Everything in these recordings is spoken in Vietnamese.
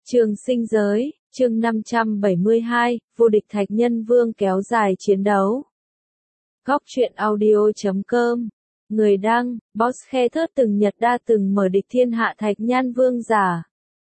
Trường sinh giới, chương 572, vô địch thạch nhân vương kéo dài chiến đấu. Góc truyện audio.com. Người đăng, Boss Khe Thớt từng nhật đa từng mở địch thiên hạ thạch nhan vương giả.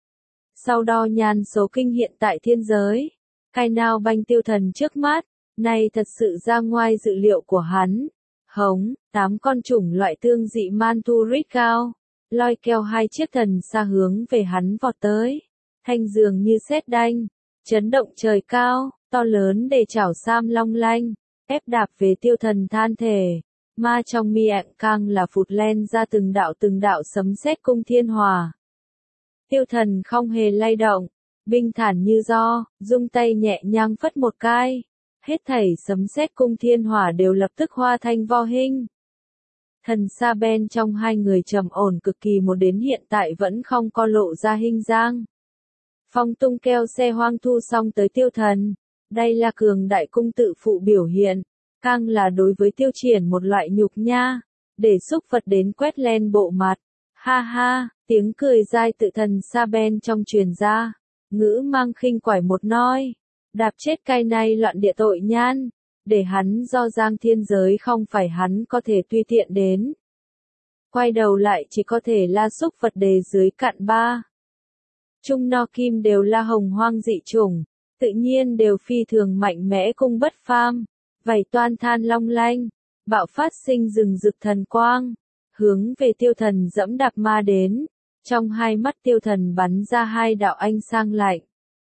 Sau đo nhan số kinh hiện tại thiên giới. Cái nào banh tiêu thần trước mắt, này thật sự ra ngoài dự liệu của hắn. Hống, 8 con chủng loại tương dị man tu rít cao, loi keo 2 chiếc thần xa hướng về hắn vọt tới. Thanh dường như sét đanh, chấn động trời cao, to lớn để chảo sam long lanh, ép đạp về tiêu thần than thể. Ma trong miệng càng là phụt len ra từng đạo sấm sét cung thiên hỏa. Tiêu thần không hề lay động, bình thản như do, dung tay nhẹ nhàng phất một cái. Hết thảy sấm sét cung thiên hỏa đều lập tức hóa thành vo hình. Thần sa ben trong hai người trầm ổn cực kỳ một đến hiện tại vẫn không có lộ ra hình dáng. Phong tung keo xe hoang thu xong tới tiêu thần. Đây là cường đại cung tự phụ biểu hiện. Càng là đối với tiêu triển một loại nhục nha. Để xúc Phật đến quét len bộ mặt. Ha ha, tiếng cười dai tự thần sa ben trong truyền ra. Ngữ mang khinh quải một nói. Đạp chết cái này loạn địa tội nhan. Để hắn do giang thiên giới không phải hắn có thể tùy tiện đến. Quay đầu lại chỉ có thể la xúc Phật đề dưới cạn ba. Trung no kim đều là hồng hoang dị chủng, tự nhiên đều phi thường mạnh mẽ cung bất phàm, vảy toan than long lanh, bạo phát sinh rừng rực thần quang, hướng về tiêu thần dẫm đạp ma đến, trong hai mắt tiêu thần bắn ra hai đạo ánh sang lạnh.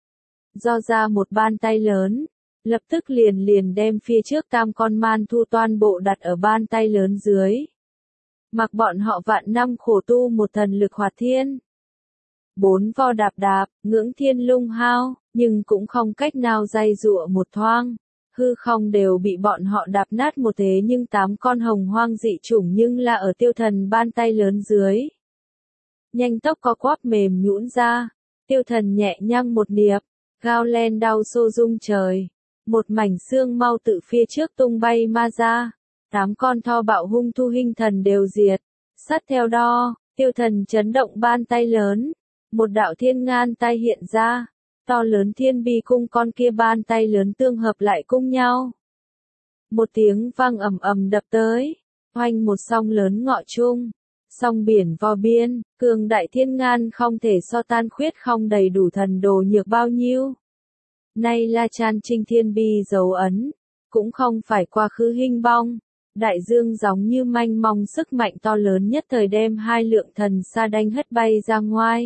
Do ra một bàn tay lớn, lập tức liền đem phía trước tam con man thu toàn bộ đặt ở bàn tay lớn dưới. Mặc bọn họ vạn năm khổ tu một thần lực hoạt thiên. 4 vo đạp, ngưỡng thiên lung hao, nhưng cũng không cách nào dây dụa một thoáng. Hư không đều bị bọn họ đạp nát một thế nhưng 8 con hồng hoang dị chủng nhưng là ở tiêu thần bàn tay lớn dưới. Nhanh tốc có quắp mềm nhũn ra, tiêu thần nhẹ nhàng một niệp, gao len đau xô rung trời. Một mảnh xương mau tự phía trước tung bay ma ra, 8 con tho bạo hung thu hình thần đều diệt. Sát theo đo, tiêu thần chấn động bàn tay lớn. Một đạo thiên ngan tay hiện ra, to lớn thiên bi cung con kia bàn tay lớn tương hợp lại cùng nhau. Một tiếng vang ầm ầm đập tới, hoành một song lớn ngọ chung, song biển vo biên, cường đại thiên ngan không thể so tan khuyết không đầy đủ thần đồ nhược bao nhiêu. Nay là tràn trinh thiên bi dấu ấn, cũng không phải quá khứ hình bong. Đại dương giống như manh mong sức mạnh to lớn nhất thời đem hai lượng thần sa đanh hất bay ra ngoài.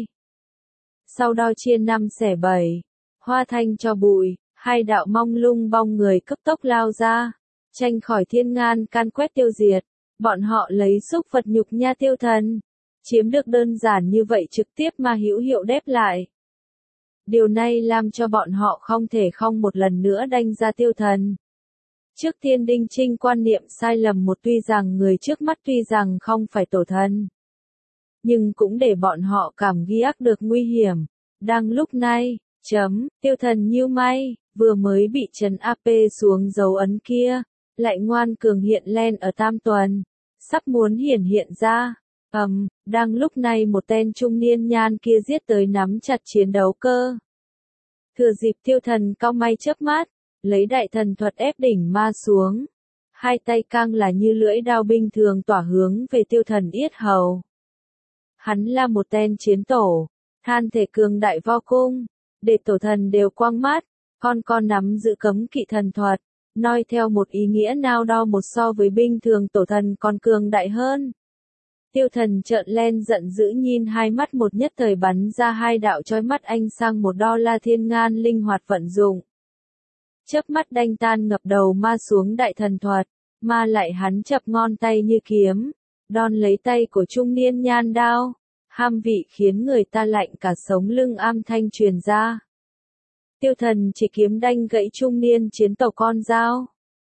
Sau đó chia 5 xẻ 7, hoa thanh cho bụi, hai đạo mong lung bong người cấp tốc lao ra, tranh khỏi thiên ngan can quét tiêu diệt, bọn họ lấy xúc Phật nhục nha tiêu thần, chiếm được đơn giản như vậy trực tiếp mà hữu hiệu đép lại. Điều này làm cho bọn họ không thể không một lần nữa đánh ra tiêu thần. Trước tiên đinh trinh quan niệm sai lầm một tuy rằng người trước mắt tuy rằng không phải tổ thần. Nhưng cũng để bọn họ cảm giác được nguy hiểm. Đang lúc này, tiêu thần như may, vừa mới bị trấn AP xuống dấu ấn kia, lại ngoan cường hiện lên ở tam tuần, sắp muốn hiện ra. Đang lúc này một tên trung niên nhan kia giết tới nắm chặt chiến đấu cơ. Thừa dịp tiêu thần cao may chớp mắt, lấy đại thần thuật ép đỉnh ma xuống. Hai tay càng là như lưỡi đao bình thường tỏa hướng về tiêu thần yết hầu. Hắn là một tên chiến tổ, than thể cường đại vo cung, để tổ thần đều quang mát, con nắm giữ cấm kỵ thần thuật, nói theo một ý nghĩa nào đó một so với bình thường tổ thần còn cường đại hơn. Tiêu thần trợn lên giận dữ nhìn hai mắt một nhất thời bắn ra hai đạo chói mắt ánh sang một đo la thiên ngan linh hoạt vận dụng. Chớp mắt đanh tan ngập đầu ma xuống đại thần thuật, ma lại hắn chập ngon tay như kiếm. Đòn lấy tay của trung niên nhan đao, ham vị khiến người ta lạnh cả sống lưng am thanh truyền ra. Tiêu thần chỉ kiếm đanh gãy trung niên chiến tổ con dao.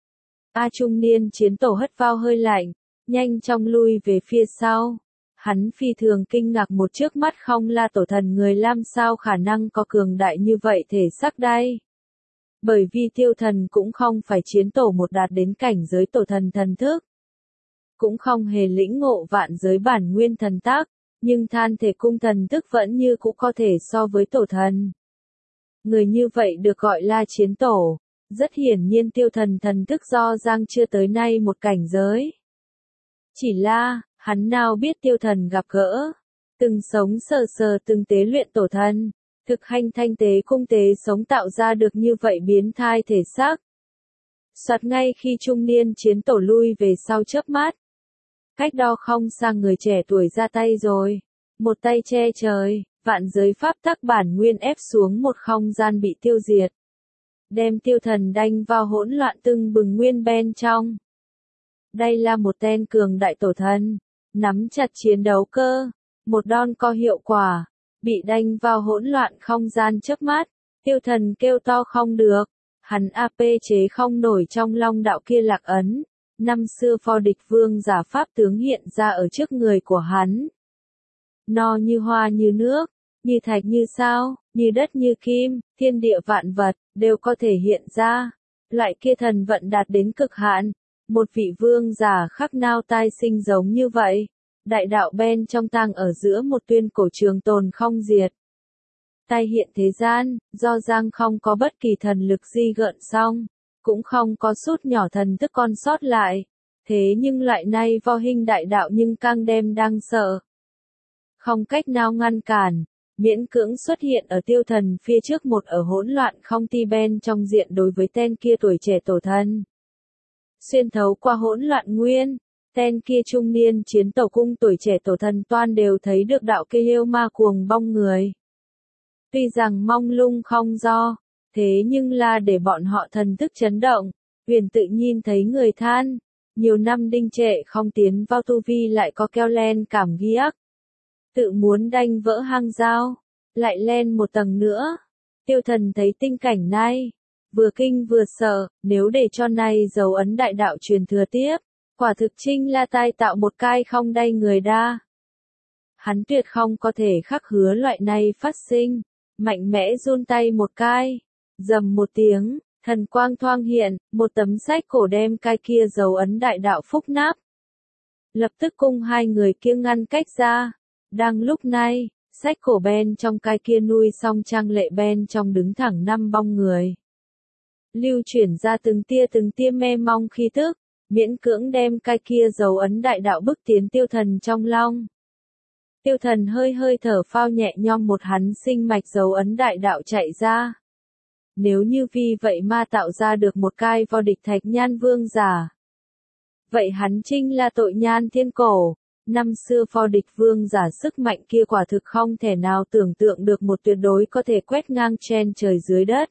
Trung niên chiến tổ hất vào hơi lạnh, nhanh chóng lui về phía sau. Hắn phi thường kinh ngạc một trước mắt không là tổ thần người làm sao khả năng có cường đại như vậy thể xác đây. Bởi vì tiêu thần cũng không phải chiến tổ một đạt đến cảnh giới tổ thần thần thức. Cũng không hề lĩnh ngộ vạn giới bản nguyên thần tác, nhưng than thể cung thần tức vẫn như cũ có thể so với tổ thần. Người như vậy được gọi là chiến tổ. Rất hiển nhiên tiêu thần thần thức do Giang chưa tới nay một cảnh giới. Chỉ là, hắn nào biết tiêu thần gặp gỡ. Từng sống sờ sờ từng tế luyện tổ thần. Thực hành thanh tế cung tế sống tạo ra được như vậy biến thai thể xác. Soạt ngay khi trung niên chiến tổ lui về sau chớp mắt. Cách đó không xa người trẻ tuổi ra tay rồi. Một tay che trời, vạn giới pháp tắc bản nguyên ép xuống một không gian bị tiêu diệt. Đem tiêu thần đanh vào hỗn loạn tưng bừng nguyên bên trong. Đây là một tên cường đại tổ thần, nắm chặt chiến đấu cơ, một đòn có hiệu quả, bị đanh vào hỗn loạn không gian chớp mắt, tiêu thần kêu to không được, hắn AP chế không nổi trong long đạo kia lạc ấn, năm xưa phò địch vương giả pháp tướng hiện ra ở trước người của hắn. No như hoa như nước, như thạch như sao, như đất như kim, thiên địa vạn vật, đều có thể hiện ra. Loại kia thần vận đạt đến cực hạn. Một vị vương giả khắc nao tai sinh giống như vậy. Đại đạo bên trong tang ở giữa một tuyên cổ trường tồn không diệt. Tai hiện thế gian, do Giang không có bất kỳ thần lực di gợn xong, cũng không có sút nhỏ thần thức con sót lại. Thế nhưng lại nay vo hình đại đạo nhưng càng đem đang sợ. Không cách nào ngăn cản. Miễn cưỡng xuất hiện ở tiêu thần phía trước một ở hỗn loạn không ti bên trong diện đối với tên kia tuổi trẻ tổ thần. Xuyên thấu qua hỗn loạn nguyên, tên kia trung niên chiến tổ cung tuổi trẻ tổ thần toan đều thấy được đạo kia yêu ma cuồng bong người. Tuy rằng mong lung không do, thế nhưng là để bọn họ thần thức chấn động, huyền tự nhìn thấy người than, nhiều năm đinh trệ không tiến vào tu vi lại có keo len cảm ghiếc. Tự muốn đanh vỡ hang dao, lại lên một tầng nữa. Tiêu thần thấy tinh cảnh này, vừa kinh vừa sợ, nếu để cho này dấu ấn đại đạo truyền thừa tiếp, quả thực chinh là tai tạo một cai không đay người đa. Hắn tuyệt không có thể khắc hứa loại này phát sinh, mạnh mẽ run tay một cai, dầm một tiếng, thần quang thoang hiện, một tấm sách cổ đem cai kia dấu ấn đại đạo phúc nắp. Lập tức cung hai người kia ngăn cách ra. Đang lúc này, sách cổ bên trong cai kia nuôi song trang lệ bên trong đứng thẳng năm bong người. Lưu chuyển ra từng tia mê mong khí tức, miễn cưỡng đem cai kia dấu ấn đại đạo bức tiến tiêu thần trong long. Tiêu thần hơi thở phao nhẹ nhõm một hắn sinh mạch dấu ấn đại đạo chạy ra. Nếu như vì vậy mà tạo ra được một cai vo địch thạch nhan vương giả. Vậy hắn chinh là tội nhan thiên cổ. Năm xưa phò địch vương giả sức mạnh kia quả thực không thể nào tưởng tượng được một tuyệt đối có thể quét ngang trên trời dưới đất.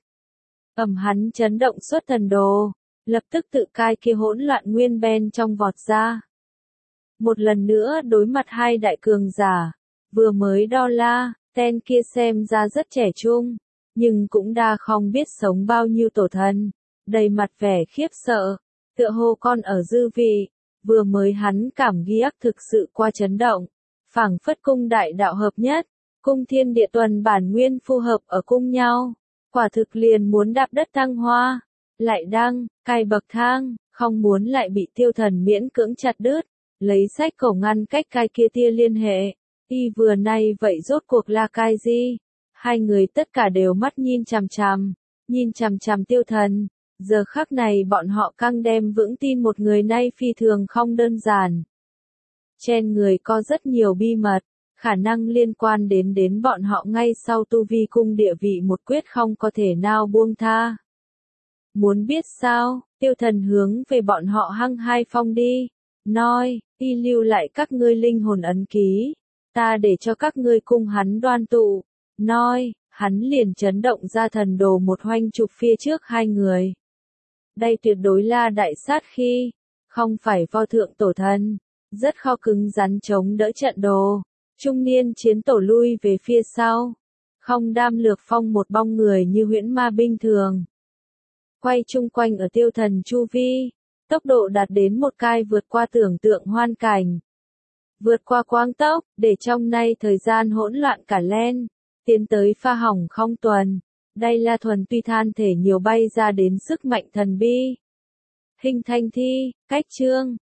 Hắn chấn động xuất thần đồ, lập tức tự cai kia hỗn loạn nguyên bên trong vọt ra. Một lần nữa đối mặt hai đại cường giả, vừa mới đo la, tên kia xem ra rất trẻ trung, nhưng cũng đa không biết sống bao nhiêu tổ thần, đầy mặt vẻ khiếp sợ, tựa hồ con ở dư vị. Vừa mới hắn cảm ghiếc thực sự qua chấn động, phảng phất cung đại đạo hợp nhất, cung thiên địa tuần bản nguyên phù hợp ở cung nhau, quả thực liền muốn đạp đất thăng hoa, lại đang, cai bậc thang, không muốn lại bị tiêu thần miễn cưỡng chặt đứt, lấy sách cổ ngăn cách cai kia tia liên hệ, y vừa nay vậy rốt cuộc là cai gì? Hai người tất cả đều mắt nhìn chằm chằm tiêu thần. Giờ khắc này bọn họ căng đem vững tin một người nay phi thường không đơn giản. Trên người có rất nhiều bi mật, khả năng liên quan đến bọn họ ngay sau tu vi cung địa vị một quyết không có thể nào buông tha. Muốn biết sao, tiêu thần hướng về bọn họ hăng hai phong đi, nói, y lưu lại các ngươi linh hồn ấn ký, ta để cho các ngươi cung hắn đoan tụ, nói, hắn liền chấn động ra thần đồ một hoanh trục phía trước hai người. Đây tuyệt đối là đại sát khi, không phải vo thượng tổ thần, rất khó cứng rắn chống đỡ trận đồ. Trung niên chiến tổ lui về phía sau, không đam lược phong một bong người như huyễn ma binh thường. Quay chung quanh ở tiêu thần chu vi, tốc độ đạt đến một cai vượt qua tưởng tượng hoan cảnh. Vượt qua quang tốc, để trong nay thời gian hỗn loạn cả lên, tiến tới pha hỏng không tuần. Đây là thuần tuy than thể nhiều bay ra đến sức mạnh thần bi. Hình thành thi, cách chương.